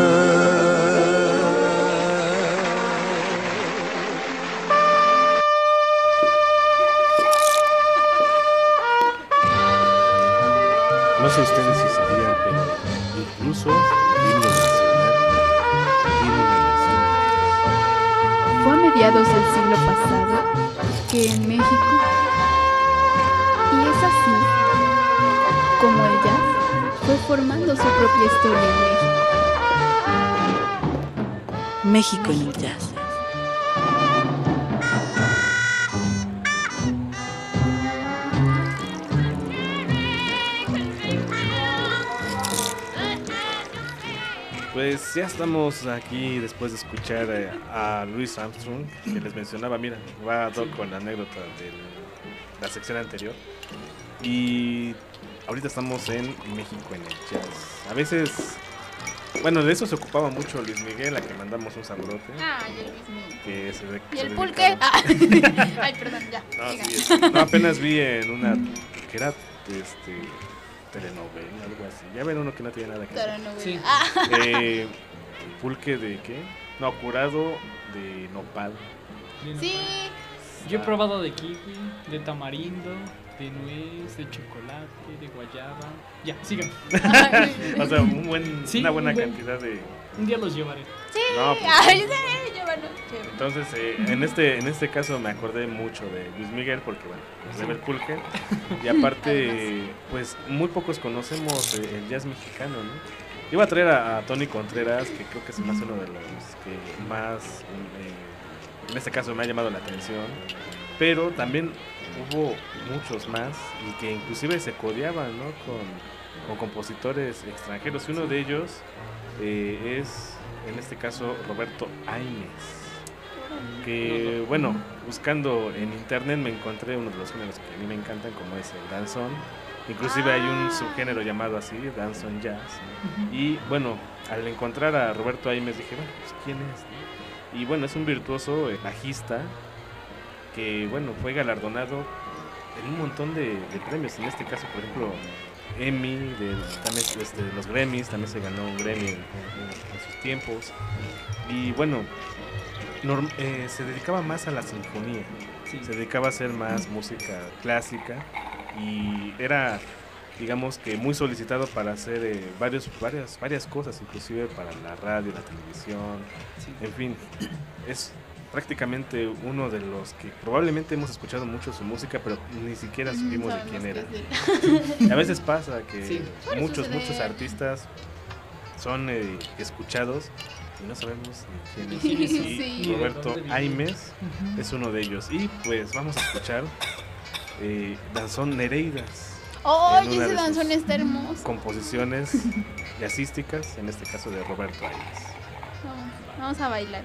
No sé ustedes si sabían, pero incluso el himno nacional tiene una versión.
Fue a mediados del siglo pasado que en México, y es así como el jazz fue formando su propia historia en México.
México en el jazz.
Pues ya estamos aquí después de escuchar eh, a Louis Armstrong, que les mencionaba. Mira, va a con la anécdota de la sección anterior. Y ahorita estamos en México en el jazz. A veces, bueno, de eso se ocupaba mucho Luis Miguel, a que mandamos un saludote.
Ah, y el Luis Miguel.
Que se de-
¿Y
se
el
dedicaba-
pulque? Ah. Ay, perdón, ya.
No,
siga.
sí, es- no, apenas vi en una que era este telenovela, algo así. Ya ven uno que no tiene nada que ver.
Telenovela.
Sí.
Ah.
Eh, pulque de qué? No, curado de nopal.
Sí.
Yo he probado de kiwi, de tamarindo, de nuez, de chocolate, de guayaba. Ya, sigan.
O sea, un buen,
Sí,
una buena
un buen-
cantidad de.
Un día los llevaré.
Sí.
No, pues-
Ay, sí, llévanos, llévanos.
Entonces, eh, en este en este caso me acordé mucho de Luis Miguel porque, bueno, pues,
Sí.
debe el pulque. Y aparte, pues muy pocos conocemos eh, el jazz mexicano, ¿no? Iba a traer a, a Tony Contreras, que creo que es más uno de los que más, eh, en este caso, me ha llamado la atención. Pero también hubo muchos más y que inclusive se codeaban, ¿no? con, con compositores extranjeros. Y uno de ellos eh, es, en este caso, Roberto Aimes. Que, bueno, buscando en internet me encontré uno de los géneros que a mí me encantan, como es el danzón. Inclusive hay un subgénero llamado así, danzón jazz. Y bueno, al encontrar a Roberto Aimes dije, bueno, pues ¿quién es? ¿no? Y bueno, es un virtuoso eh, bajista que, bueno, fue galardonado en un montón de, de premios. En este caso, por ejemplo, Emmy, de, también este, de los Grammys, también se ganó un Grammy en, en- en sus tiempos. Y bueno, norm- eh, se dedicaba más a la sinfonía,
Sí.
se dedicaba a hacer más música clásica y era, digamos que muy solicitado para hacer eh, varios, varias, varias cosas, inclusive para la radio, la televisión,
Sí.
en fin, es prácticamente uno de los que probablemente hemos escuchado mucho su música, pero ni siquiera supimos de quién era. A veces pasa que
Sí.
muchos, muchos artistas son eh, escuchados y no sabemos ni quién es.
Sí, sí,
Y
sí.
Roberto
¿De dónde viene?
Aimes es uno de ellos. Y pues vamos a escuchar eh, Danzón Nereidas,
¡Ay,
en una
ese
de sus
danzón está hermoso!
composiciones jazzísticas, en este caso de Roberto Aimes.
Vamos, vamos a bailar.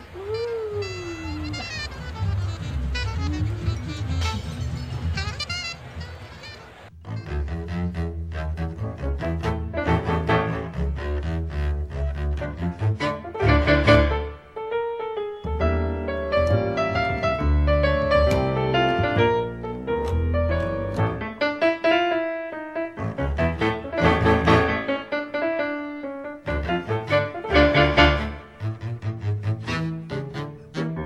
Thank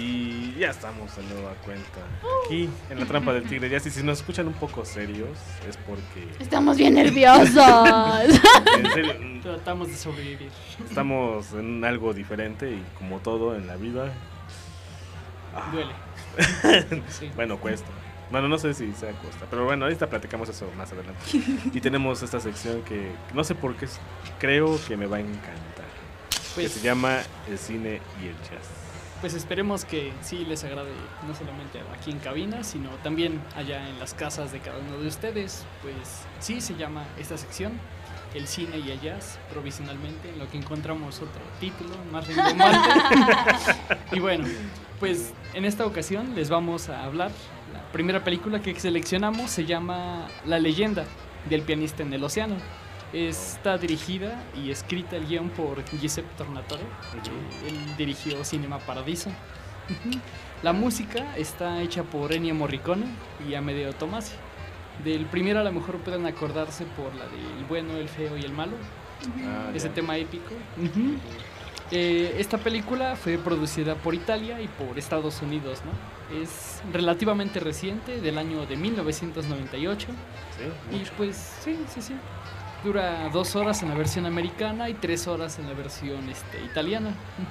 Y ya estamos de nueva cuenta aquí en la trampa del tigre. Ya si, si nos escuchan un poco serios es porque
Estamos bien nerviosos.
en serio,
Tratamos de sobrevivir.
estamos en algo diferente y como todo en la vida. ah,
Duele. Sí.
Bueno, cuesta. Bueno, no sé si sea cuesta, pero bueno, ahorita platicamos eso más adelante. Y tenemos esta sección que no sé por qué es- creo que me va a encantar. Que
Pues,
se llama El cine y el jazz.
pues esperemos que sí les agrade, no solamente aquí en cabina, sino también allá en las casas de cada uno de ustedes. Pues sí, se llama esta sección El cine y el jazz, provisionalmente, en lo que encontramos otro título más rimbombante. Y bueno, pues en esta ocasión les vamos a hablar. La primera película que seleccionamos se llama La leyenda del pianista en el océano. Está dirigida y escrita el guión por Giuseppe Tornatore, que él dirigió Cinema Paradiso. Ujú. La música está hecha por Ennio Morricone y Amedeo Tomasi. Del primero a lo mejor pueden acordarse por la de El bueno, el feo y el malo,
Ah,
ese
ya.
tema épico. Ujú. Eh, esta película fue producida por Italia y por Estados Unidos, ¿no? Es relativamente reciente, del año de mil novecientos noventa y ocho.
Sí,
Y
mucho.
pues sí, sí, sí. Dura dos horas en la versión americana y tres horas en la versión este, italiana.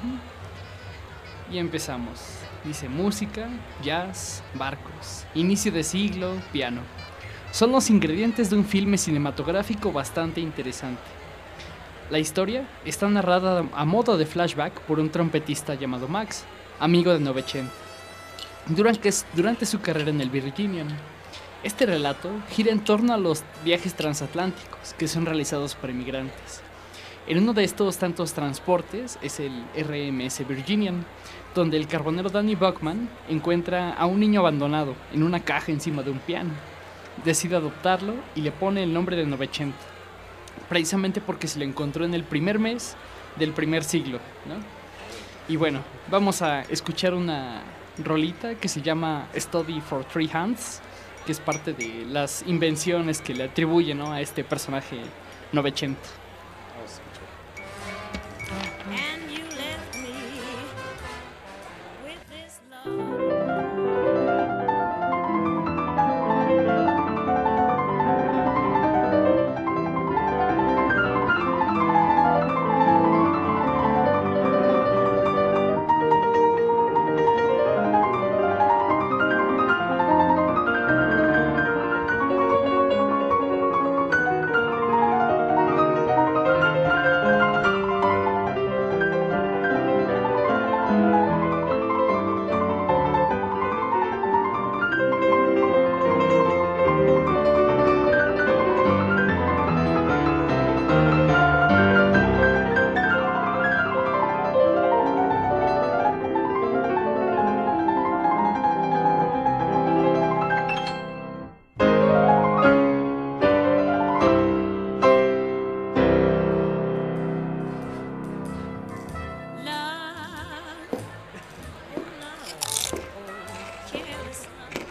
Ujú. Y empezamos. Dice música, jazz, barcos, inicio de siglo, piano. Son los ingredientes de un filme cinematográfico bastante interesante. La historia está narrada a modo de flashback por un trompetista llamado Max, amigo de Novecento, durante, durante su carrera en el Virginian. Este relato gira en torno a los viajes transatlánticos que son realizados por emigrantes. En uno de estos tantos transportes es el R M S Virginian, donde el carbonero Danny Buckman encuentra a un niño abandonado en una caja encima de un piano. Decide adoptarlo y le pone el nombre de Novecento, precisamente porque se lo encontró en el primer mes del primer siglo, ¿no? Y bueno, vamos a escuchar una rolita que se llama Study for Three Hands, que es parte de las invenciones que le atribuye, ¿no?, a este personaje Novecento.
Vamos a escuchar.
And you left me with this love. Love, oh love, oh careless love.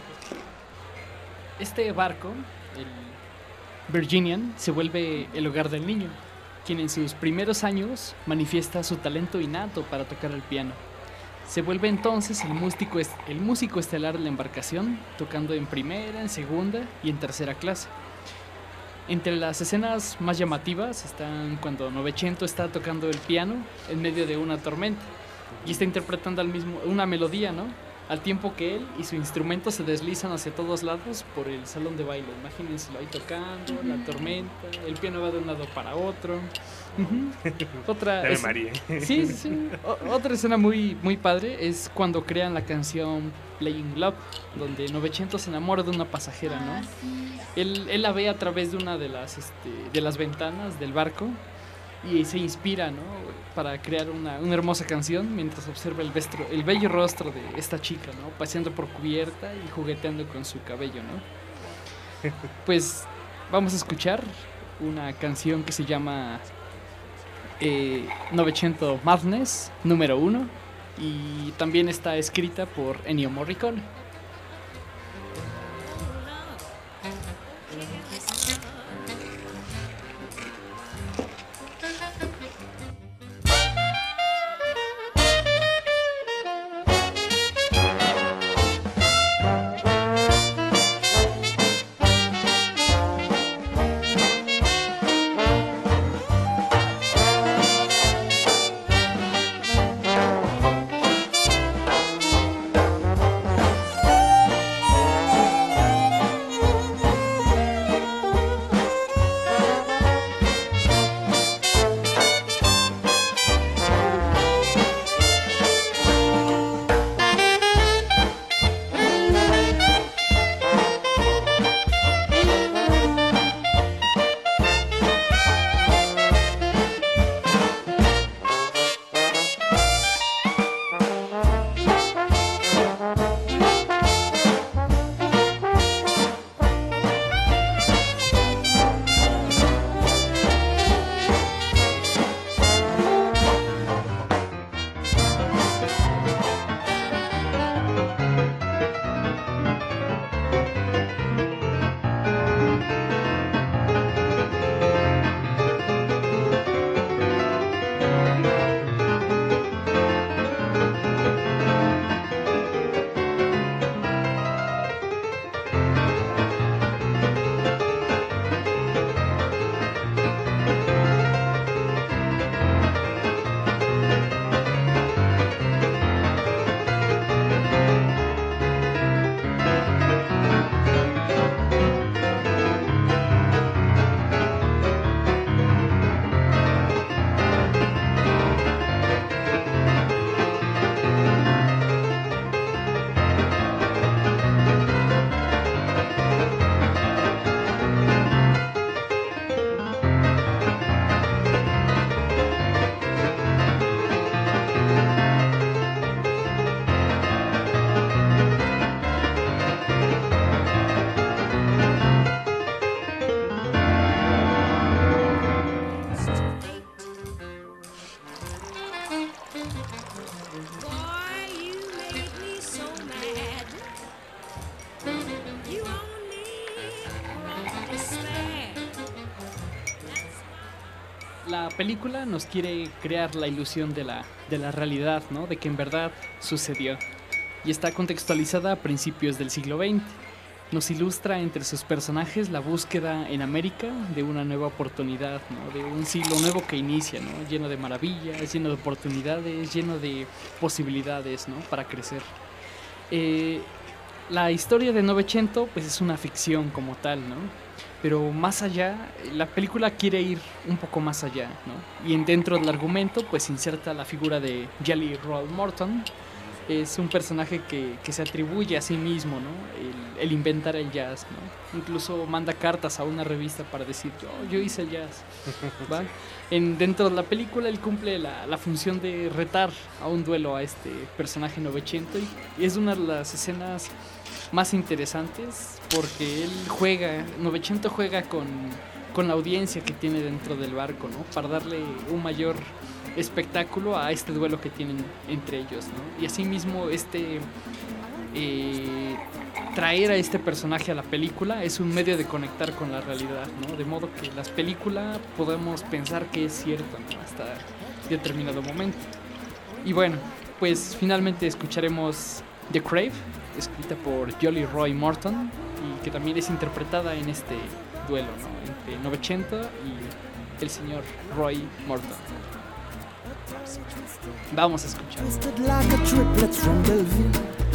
Este barco, el Virginian, se vuelve el hogar del niño, quien en sus primeros años manifiesta su talento innato para tocar el piano. Se vuelve entonces el músico, est- el músico estelar de la embarcación, tocando en primera, en segunda y en tercera clase. Entre las escenas más llamativas están cuando Novecento está tocando el piano en medio de una tormenta y está interpretando al mismo una melodía, ¿no?, al tiempo que él y su instrumento se deslizan hacia todos lados por el salón de baile. Imagínenselo ahí tocando, la tormenta, el piano va de un lado para otro. Ujú. Otra
Ya me
es-
mareé.
Sí, sí, sí. O- otra escena muy, muy padre es cuando crean la canción Playing Love, donde Novecento se enamora de una pasajera,
Ah,
¿no?
sí.
Él, él la ve a través de una de las, este, de las ventanas del barco y se inspira, ¿no?, para crear una, una hermosa canción mientras observa el, vestro- el bello rostro de esta chica, ¿no?, paseando por cubierta y jugueteando con su cabello, ¿no? Pues vamos a escuchar una canción que se llama eh, Novecento Madness, número uno, y también está escrita por Ennio Morricone.
Oh
la película nos quiere crear la ilusión de la, de la realidad, ¿no? De que en verdad sucedió. Y está contextualizada a principios del siglo veinte. Nos ilustra entre sus personajes la búsqueda en América de una nueva oportunidad, ¿no? De un siglo nuevo que inicia, ¿no? Lleno de maravillas, lleno de oportunidades, lleno de posibilidades, ¿no? Para crecer. Eh, la historia de Novecento pues es una ficción como tal, ¿no? Pero más allá, la película quiere ir un poco más allá, ¿no? Y en dentro del argumento pues inserta la figura de Jelly Roll Morton. Es un personaje que, que se atribuye a sí mismo, ¿no? El, el inventar el jazz, ¿no? Incluso manda cartas a una revista para decir, yo, yo hice el jazz, ¿va? En, dentro de la película él cumple la, la función de retar a un duelo a este personaje Novecento y, y es una de las escenas más interesantes porque él juega, Novecento juega con, con la audiencia que tiene dentro del barco, ¿no? Para darle un mayor espectáculo a este duelo que tienen entre ellos, ¿no? Y asimismo este eh, traer a este personaje a la película es un medio de conectar con la realidad, ¿no? De modo que las películas podemos pensar que es cierto, ¿no? Hasta determinado momento. Y bueno, pues finalmente escucharemos The Crave, escrita por Jolly Roy Morton y que también es interpretada en este duelo, ¿no? Entre Novecento y el señor Roy Morton. Vamos a escuchar.
Twisted like a triplet from Bellevue.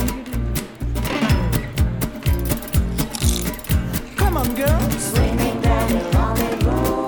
Come on, girls. Swinging down the lonely road.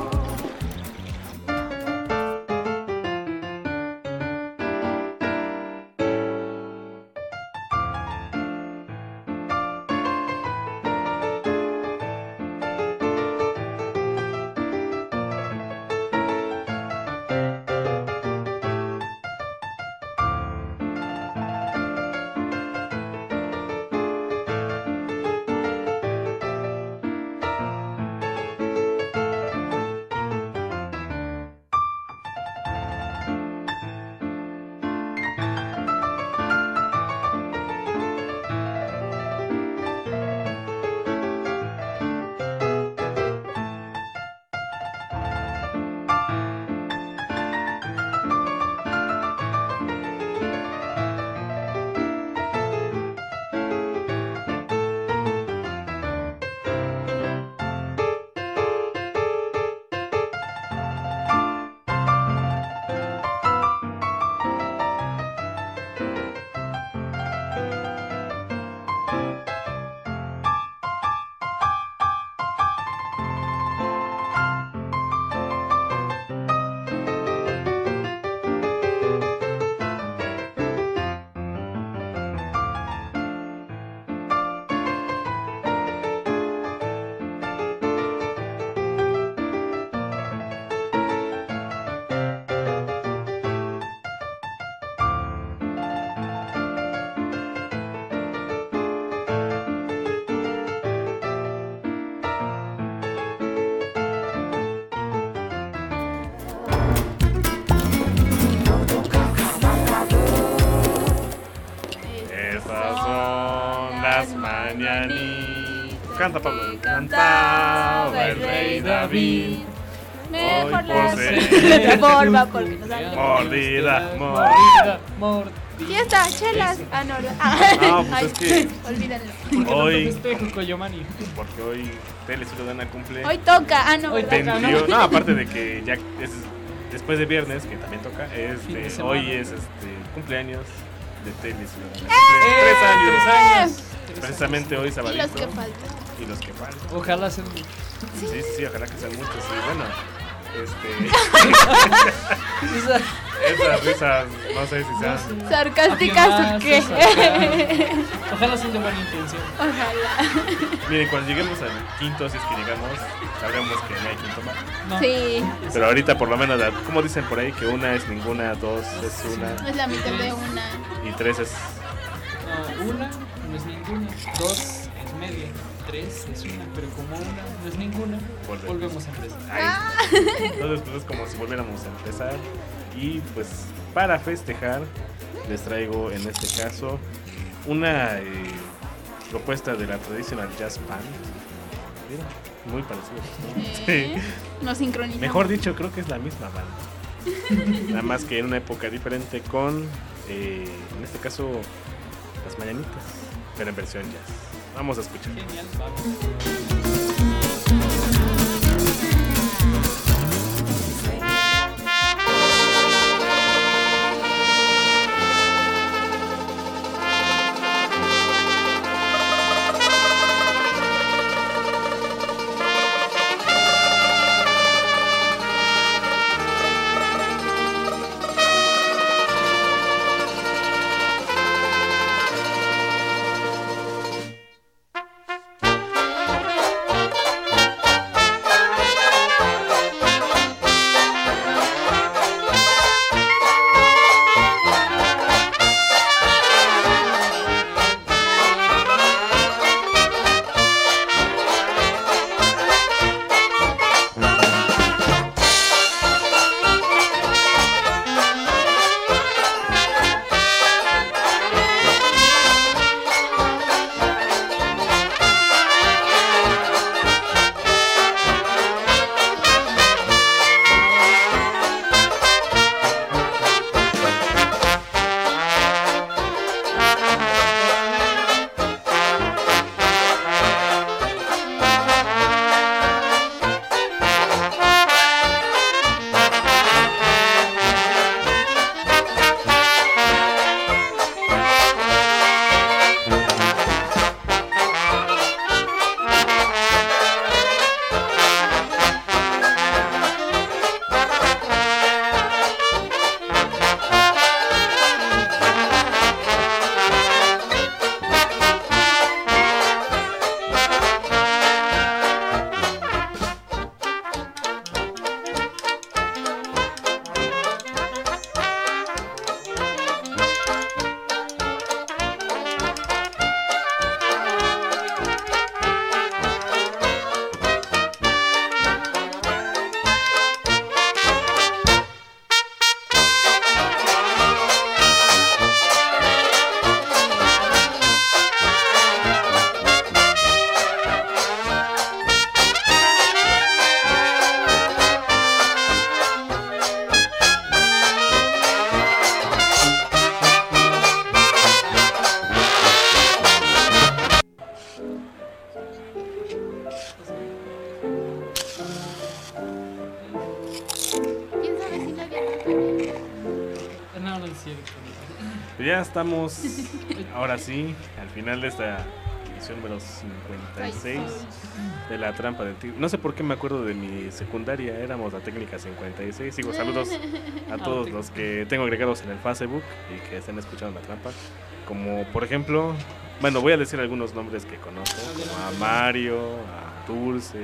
Canta, Pablo. Cantaba el rey David.
Mejor
Hoy
la
posee
forma porque nos da
mordida,
Mordida, mordida.
fiesta, chelas. Ah, no, no.
No, pues
Ay,
es que
olvídalo.
¿Por qué
Hoy-
tanto festejo, Coyomani?
porque hoy Tele Ciudadana cumple
Hoy toca. Ah, no,
Hoy
¿verdad?
toca.
veintiuno. No, aparte de que ya es después de viernes, que también toca,
Fin de
este,
semana.
hoy es este cumpleaños de Tele Ciudadana.
¡Eh!
Cumple Tres años.
Tres años.
Precisamente hoy
Y
sabadito.
los que faltan.
Y los que faltan.
Ojalá sean
Sí, sí, sí, ojalá que sean muchos. Y bueno, este,
Esa-
esas risas, no sé si sean.
¿Sarcásticas o qué?
Sarcasmo. Ojalá sean de buena intención.
Ojalá.
Miren, cuando lleguemos al quinto, si es que llegamos, sabremos que no hay quinto más.
No.
Sí,
Pero ahorita, por lo menos, la- como dicen por ahí, que una es ninguna, dos es una
es la mitad de una.
y tres es.
No, una no es ninguna, dos es media, tres es una, pero como una no es ninguna,
Volvemos.
volvemos a empezar.
Ahí. Entonces, pues es como si volviéramos a empezar. Y pues, para festejar, les traigo en este caso una eh, propuesta de la Traditional Jazz Band. Mira, muy parecidos.
Eh, Nos sincronizamos.
Mejor dicho, creo que es la misma banda. Nada más que en una época diferente con, eh, en este caso, las mañanitas, pero en versión jazz. Vamos a escuchar.
Genial, vamos. No, no es cierto.
Ya estamos, ahora sí, al final de esta edición número cincuenta y seis de La Trampa del Tigre. No sé por qué me acuerdo de mi secundaria, éramos la técnica cincuenta y seis. Sigo, saludos a todos los que tengo agregados en el Facebook y que estén escuchando La Trampa. Como por ejemplo, bueno, voy a decir algunos nombres que conozco, como a Mario, a Dulce,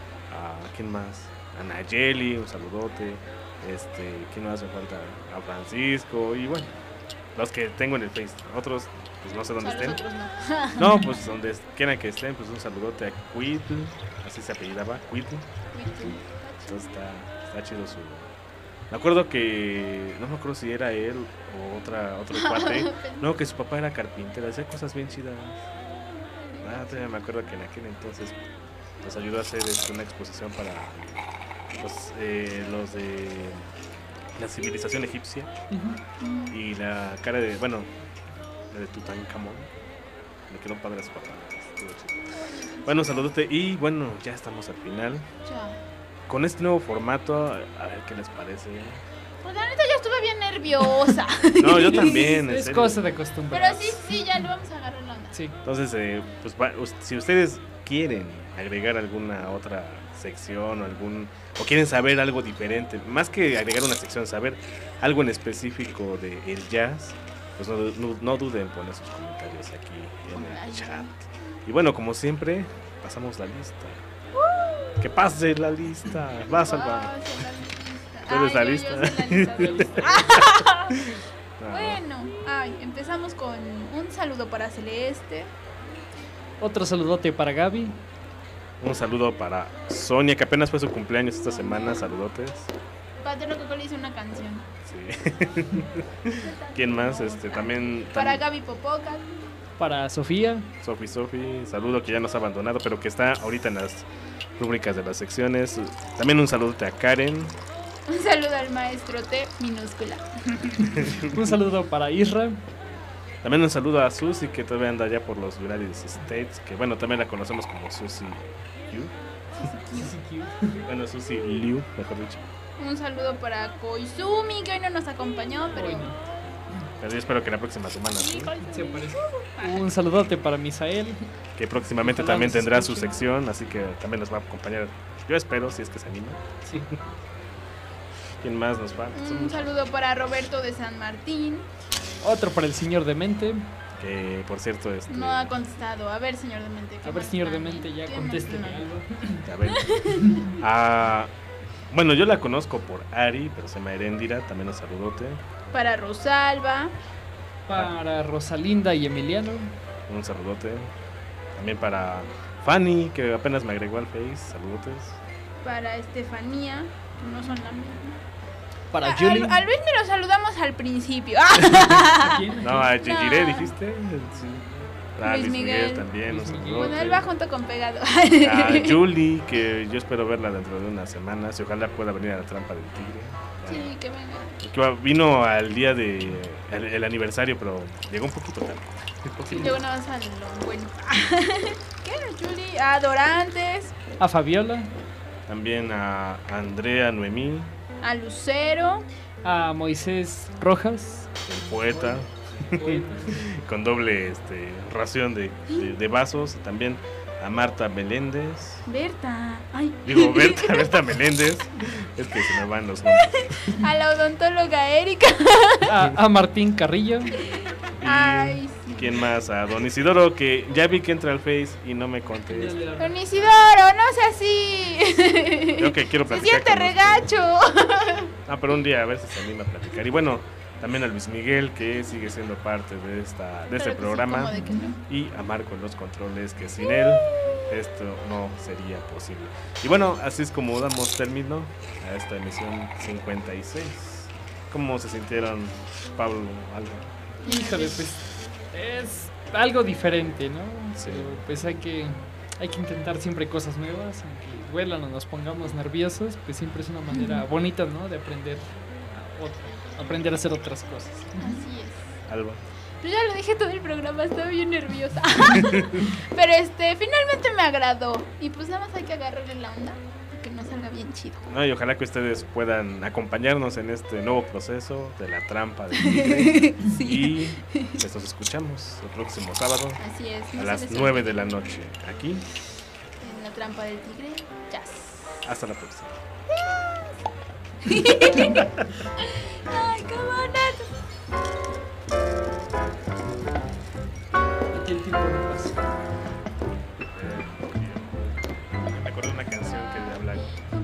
a ¿quién más? A Nayeli, un saludote. Este, ¿quién más me falta? A Francisco y bueno, los que tengo en el Face. Otros, pues no sé dónde estén. No, pues donde quieran que estén, pues un saludote a Cuitl, así se apellidaba, Cuitl. Entonces está, está chido su... Me acuerdo que, no me acuerdo si era él o otra, otro cuate. No, que su papá era carpintero, hacía cosas bien chidas. Ah, todavía me acuerdo que en aquel entonces nos ayudó a hacer este, una exposición para los, eh, los de la civilización egipcia. Uh-huh. Y la cara de, bueno, la de Tutankamón. Me quedó padre a su papá. Bueno, un saludote y bueno, ya estamos al final.
Chao.
Con este nuevo formato, a ver qué les parece.
Pues la neta yo estuve bien nerviosa.
No, yo también.
Es
serio.
cosa de costumbre.
Pero sí, sí, ya lo vamos a agarrar la onda.
Sí.
Entonces, eh, pues va, si ustedes quieren agregar alguna otra sección o algún o quieren saber algo diferente, más que agregar una sección, saber algo en específico de el jazz, pues no, no, no duden en poner sus comentarios aquí en el chat. Y bueno, como siempre, pasamos la lista. Que pase la lista. Va a salvar. ¿Tú eres la lista?
No. Bueno, ay, empezamos con un saludo para Celeste.
Otro saludote para Gaby.
Un saludo para Sonia, que apenas fue su cumpleaños esta semana. Saludotes.
Padre que le hizo una canción.
Sí. ¿Quién más? Este también.
Para
también...
Gaby Popoca.
para Sofía.
Sofi, Sofi, saludo que ya nos ha abandonado, pero que está ahorita en las rúbricas de las secciones. También un saludote a Karen.
Un saludo al maestro T minúscula.
Un saludo para Isra.
También un saludo a Susi, que todavía anda allá por los United States, que bueno, también la conocemos como Susi Q. Bueno, Susi Liu, mejor dicho.
Un saludo para Koizumi, que hoy no nos acompañó, pero...
Hoy no.
Pero yo espero que la próxima semana, ¿sí?
Se aparece. Un saludote para Misael.
Que próximamente
Ojalá
también
nos
tendrá su
escuche.
sección, así que también nos va a acompañar. Yo espero, si es que se anima.
Sí.
¿Quién más nos falta?
Un saludo para Roberto de San Martín.
Otro para el señor Demente.
Que por cierto, este,
No ha contestado. A ver, señor Demente. ¿qué
A ver,
más
señor
trae?
Demente, ya
¿Qué
contésteme
más trae?
algo.
a ver. Ah, bueno, yo la conozco por Ari, pero se llama Erendira, también un saludote.
Para Rosalba.
Para Rosalinda y Emiliano.
Un saludote. También para Fanny, que apenas me agregó al Face, saludotes.
Para Estefanía. No son la misma.
Para
A,
Julie.
a- a Luis me lo saludamos al principio.
¿A quién?
No, a Yegiré,
No.
dijiste. Sí. Ah,
Luis
Luis Miguel,
Miguel.
también,
Luis
un
Miguel.
saludote.
Bueno, él va junto con Pegado.
A Julie, que yo espero verla dentro de unas semanas y ojalá pueda venir a la trampa del tigre.
Sí, que venga.
Que va- vino al día de el, el aniversario, pero llegó un poquito tarde. Un
Sí,
poquito.
luego nada más a lo bueno. ¿Qué? Julie. A Dorantes.
A Fabiola.
También a Andrea Noemí,
A Lucero.
A Moisés Rojas.
el poeta, con doble este, ración de, de- de vasos. También a Marta Meléndez.
Berta. Ay.
Digo, Berta, Berta Meléndez. Es que se me van los nombres.
A la odontóloga Erika.
A, a Martín Carrillo.
Y
Ay, sí.
¿quién más? A Don Isidoro, que ya vi que entra al Face y no me contesta.
Don Isidoro, no sea así.
Yo que quiero
Se
platicar
siente
con
regacho.
Ah, pero un día a ver si se anima a platicar. Y bueno, también a Luis Miguel, que sigue siendo parte de esta de este
Claro que sí,
programa.
¿cómo de que no?
Y a Marco en los controles, que sin él esto no sería posible. Y bueno, así es como damos término a esta emisión cincuenta y seis. ¿Cómo se sintieron, Pablo, Alba?
Híjole, pues es algo diferente, ¿no?
Sí.
Pero, pues hay que hay que intentar siempre cosas nuevas, aunque huelan o nos pongamos nerviosos, pues siempre es una manera bonita, ¿no? De aprender a, ot- aprender a hacer otras cosas.
Así es.
Alba.
Pues ya lo dije todo el programa, estaba bien nerviosa. Pero este, finalmente me agradó. Y pues nada más hay que agarrarle la onda para que nos salga bien chido.
No, y ojalá que ustedes puedan acompañarnos en este nuevo proceso de la trampa del tigre.
Sí.
Y pues nos escuchamos el próximo sábado
Así es.
a
no se
las
les
nueve
olvide.
de la noche aquí.
En la trampa del tigre, jazz.
Hasta la próxima.
Ay, qué bonito.
Aquí el tiempo no pasa.
Me acuerdo de una canción que de hablar.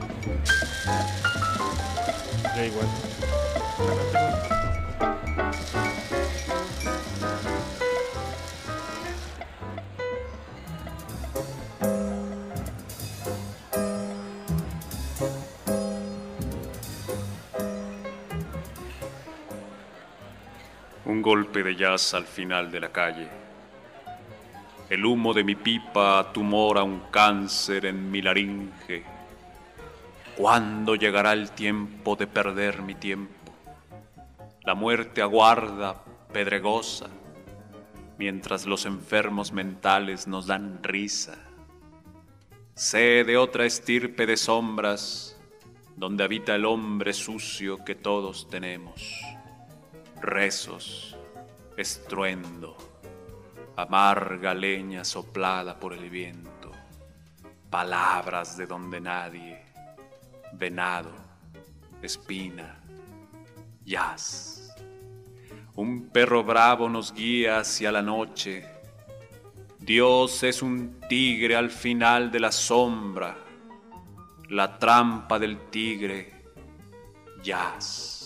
Yo igual.
Un golpe de jazz al final de la calle. El humo de mi pipa tumora un cáncer en mi laringe. ¿Cuándo llegará el tiempo de perder mi tiempo? La muerte aguarda, pedregosa, mientras los enfermos mentales nos dan risa. Sé de otra estirpe de sombras, donde habita el hombre sucio que todos tenemos. Rezos, estruendo, amarga leña soplada por el viento, palabras de donde nadie, venado, espina, jazz. Un perro bravo nos guía hacia la noche. Dios es un tigre al final de la sombra, la trampa del tigre, jazz.